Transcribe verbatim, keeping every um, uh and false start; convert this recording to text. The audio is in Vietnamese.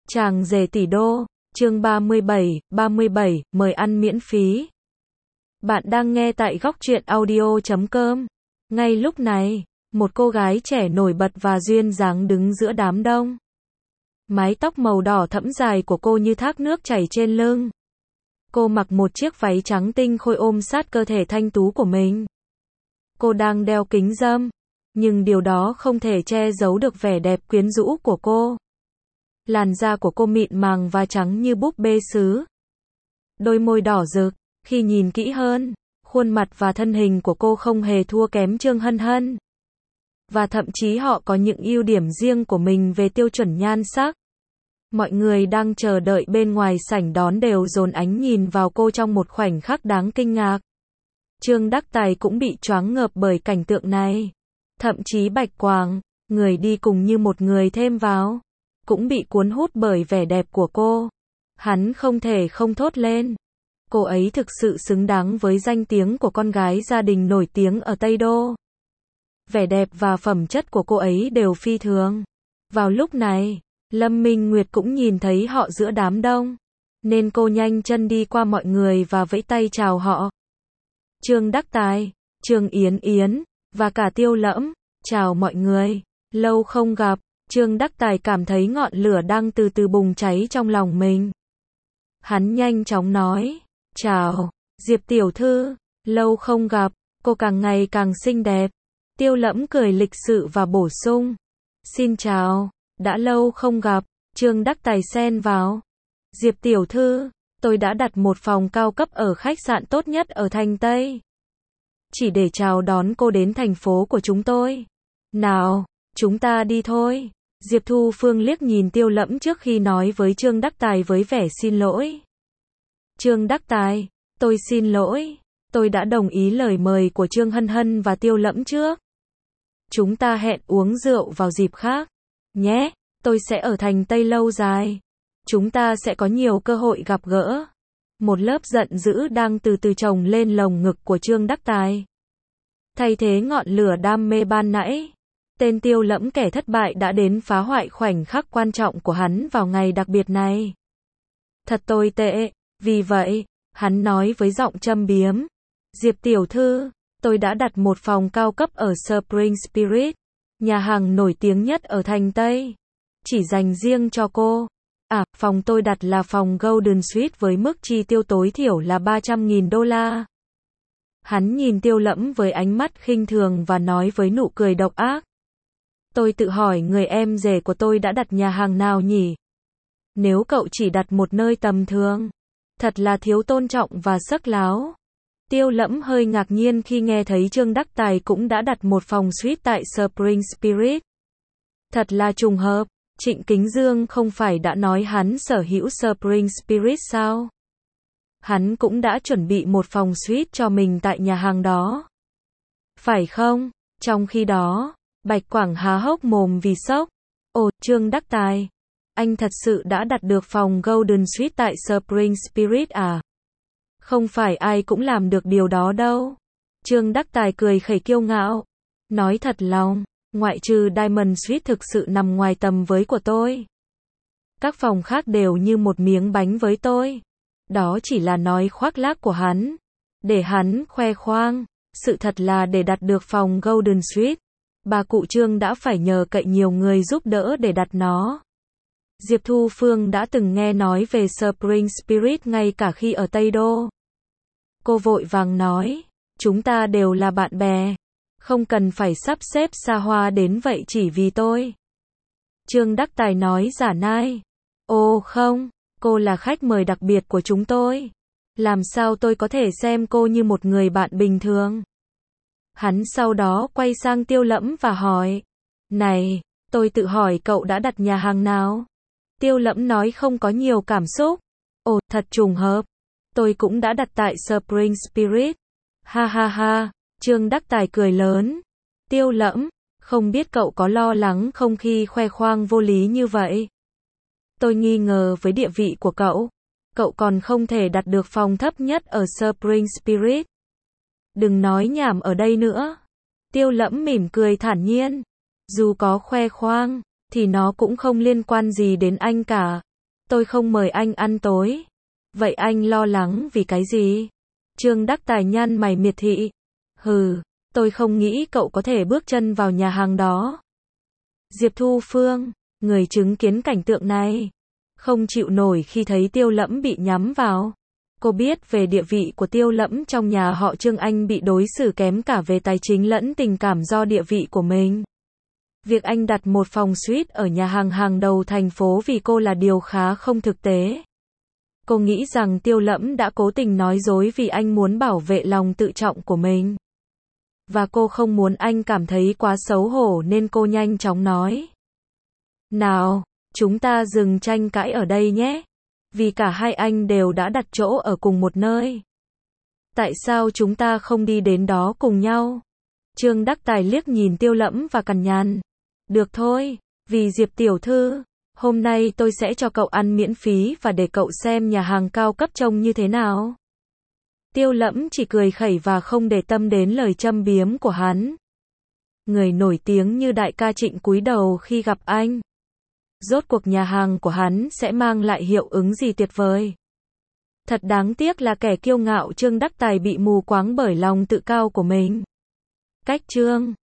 Chàng rể tỷ đô, chương ba mươi bảy, ba mươi bảy, mời ăn miễn phí. Bạn đang nghe tại góc truyện audio chấm com. Ngay lúc này, một cô gái trẻ nổi bật và duyên dáng đứng giữa đám đông. Mái tóc màu đỏ thẫm dài của cô như thác nước chảy trên lưng. Cô mặc một chiếc váy trắng tinh khôi ôm sát cơ thể thanh tú của mình. Cô đang đeo kính râm, nhưng điều đó không thể che giấu được vẻ đẹp quyến rũ của cô. Làn da của cô mịn màng và trắng như búp bê sứ. Đôi môi đỏ rực, khi nhìn kỹ hơn, khuôn mặt và thân hình của cô không hề thua kém Trương Hân Hân. Và thậm chí họ có những ưu điểm riêng của mình về tiêu chuẩn nhan sắc. Mọi người đang chờ đợi bên ngoài sảnh đón đều dồn ánh nhìn vào cô trong một khoảnh khắc đáng kinh ngạc. Trương Đắc Tài cũng bị choáng ngợp bởi cảnh tượng này. Thậm chí Bạch Quảng, người đi cùng như một người thêm vào, cũng bị cuốn hút bởi vẻ đẹp của cô. Hắn không thể không thốt lên. Cô ấy thực sự xứng đáng với danh tiếng của con gái gia đình nổi tiếng ở Tây Đô. Vẻ đẹp và phẩm chất của cô ấy đều phi thường. Vào lúc này, Lâm Minh Nguyệt cũng nhìn thấy họ giữa đám đông, nên cô nhanh chân đi qua mọi người và vẫy tay chào họ. Trương Đắc Tài, Trương Yến Yến, và cả Tiêu Lẫm, chào mọi người, lâu không gặp. Trương Đắc Tài cảm thấy ngọn lửa đang từ từ bùng cháy trong lòng mình. Hắn nhanh chóng nói, chào, Diệp tiểu thư, lâu không gặp, cô càng ngày càng xinh đẹp. Tiêu Lẫm cười lịch sự và bổ sung, xin chào, đã lâu không gặp. Trương Đắc Tài xen vào, Diệp tiểu thư, tôi đã đặt một phòng cao cấp ở khách sạn tốt nhất ở thành Tây, chỉ để chào đón cô đến thành phố của chúng tôi. Nào, chúng ta đi thôi. Diệp Thu Phương liếc nhìn Tiêu Lẫm trước khi nói với Trương Đắc Tài với vẻ xin lỗi. Trương Đắc Tài, tôi xin lỗi, tôi đã đồng ý lời mời của Trương Hân Hân và Tiêu Lẫm trước. Chúng ta hẹn uống rượu vào dịp khác, nhé, tôi sẽ ở thành Tây lâu dài. Chúng ta sẽ có nhiều cơ hội gặp gỡ. Một lớp giận dữ đang từ từ chồng lên lồng ngực của Trương Đắc Tài. Thay thế ngọn lửa đam mê ban nãy, tên Tiêu Lẫm kẻ thất bại đã đến phá hoại khoảnh khắc quan trọng của hắn vào ngày đặc biệt này. Thật tồi tệ, vì vậy, hắn nói với giọng châm biếm, Diệp tiểu thư, tôi đã đặt một phòng cao cấp ở Spring Spirit, nhà hàng nổi tiếng nhất ở thành Tây, chỉ dành riêng cho cô. À, phòng tôi đặt là phòng Golden Suite với mức chi tiêu tối thiểu là ba trăm nghìn đô la. Hắn nhìn Tiêu Lẫm với ánh mắt khinh thường và nói với nụ cười độc ác. Tôi tự hỏi người em rể của tôi đã đặt nhà hàng nào nhỉ? Nếu cậu chỉ đặt một nơi tầm thường, thật là thiếu tôn trọng và sắc láo. Tiêu Lẫm hơi ngạc nhiên khi nghe thấy Trương Đắc Tài cũng đã đặt một phòng suite tại Spring Spirit. Thật là trùng hợp, Trịnh Kính Dương không phải đã nói hắn sở hữu Spring Spirit sao? Hắn cũng đã chuẩn bị một phòng suite cho mình tại nhà hàng đó. Phải không? Trong khi đó, Bạch Quảng há hốc mồm vì sốc. Ồ, Trương Đắc Tài, anh thật sự đã đặt được phòng Golden Suite tại Spring Spirit à? Không phải ai cũng làm được điều đó đâu. Trương Đắc Tài cười khẩy kiêu ngạo, nói thật lòng, ngoại trừ Diamond Suite thực sự nằm ngoài tầm với của tôi. Các phòng khác đều như một miếng bánh với tôi. Đó chỉ là nói khoác lác của hắn, để hắn khoe khoang. Sự thật là để đặt được phòng Golden Suite, bà cụ Trương đã phải nhờ cậy nhiều người giúp đỡ để đặt nó. Diệp Thu Phương đã từng nghe nói về Spring Spirit ngay cả khi ở Tây Đô. Cô vội vàng nói, chúng ta đều là bạn bè, không cần phải sắp xếp xa hoa đến vậy chỉ vì tôi. Trương Đắc Tài nói giả nai, ồ không, cô là khách mời đặc biệt của chúng tôi. Làm sao tôi có thể xem cô như một người bạn bình thường? Hắn sau đó quay sang Tiêu Lẫm và hỏi, này, tôi tự hỏi cậu đã đặt nhà hàng nào? Tiêu Lẫm nói không có nhiều cảm xúc, ồ, thật trùng hợp, tôi cũng đã đặt tại Spring Spirit. Ha ha ha, Trương Đắc Tài cười lớn. Tiêu Lẫm, không biết cậu có lo lắng không khi khoe khoang vô lý như vậy? Tôi nghi ngờ với địa vị của cậu, cậu còn không thể đặt được phòng thấp nhất ở Spring Spirit. Đừng nói nhảm ở đây nữa. Tiêu Lẫm mỉm cười thản nhiên. Dù có khoe khoang, thì nó cũng không liên quan gì đến anh cả. Tôi không mời anh ăn tối. Vậy anh lo lắng vì cái gì? Trương Đắc Tài nhăn mày miệt thị. Hừ, tôi không nghĩ cậu có thể bước chân vào nhà hàng đó. Diệp Thu Phương, người chứng kiến cảnh tượng này, không chịu nổi khi thấy Tiêu Lẫm bị nhắm vào. Cô biết về địa vị của Tiêu Lẫm trong nhà họ Trương, anh bị đối xử kém cả về tài chính lẫn tình cảm do địa vị của mình. Việc anh đặt một phòng suite ở nhà hàng hàng đầu thành phố vì cô là điều khá không thực tế. Cô nghĩ rằng Tiêu Lẫm đã cố tình nói dối vì anh muốn bảo vệ lòng tự trọng của mình. Và cô không muốn anh cảm thấy quá xấu hổ nên cô nhanh chóng nói. Nào, chúng ta dừng tranh cãi ở đây nhé. Vì cả hai anh đều đã đặt chỗ ở cùng một nơi. Tại sao chúng ta không đi đến đó cùng nhau? Trương Đắc Tài liếc nhìn Tiêu Lẫm và cằn nhằn. Được thôi, vì Diệp tiểu thư, hôm nay tôi sẽ cho cậu ăn miễn phí và để cậu xem nhà hàng cao cấp trông như thế nào. Tiêu Lẫm chỉ cười khẩy và không để tâm đến lời châm biếm của hắn. Người nổi tiếng như đại ca Trịnh cúi đầu khi gặp anh. Rốt cuộc nhà hàng của hắn sẽ mang lại hiệu ứng gì tuyệt vời. Thật đáng tiếc là kẻ kiêu ngạo Trương Đắc Tài bị mù quáng bởi lòng tự cao của mình. Cách Trương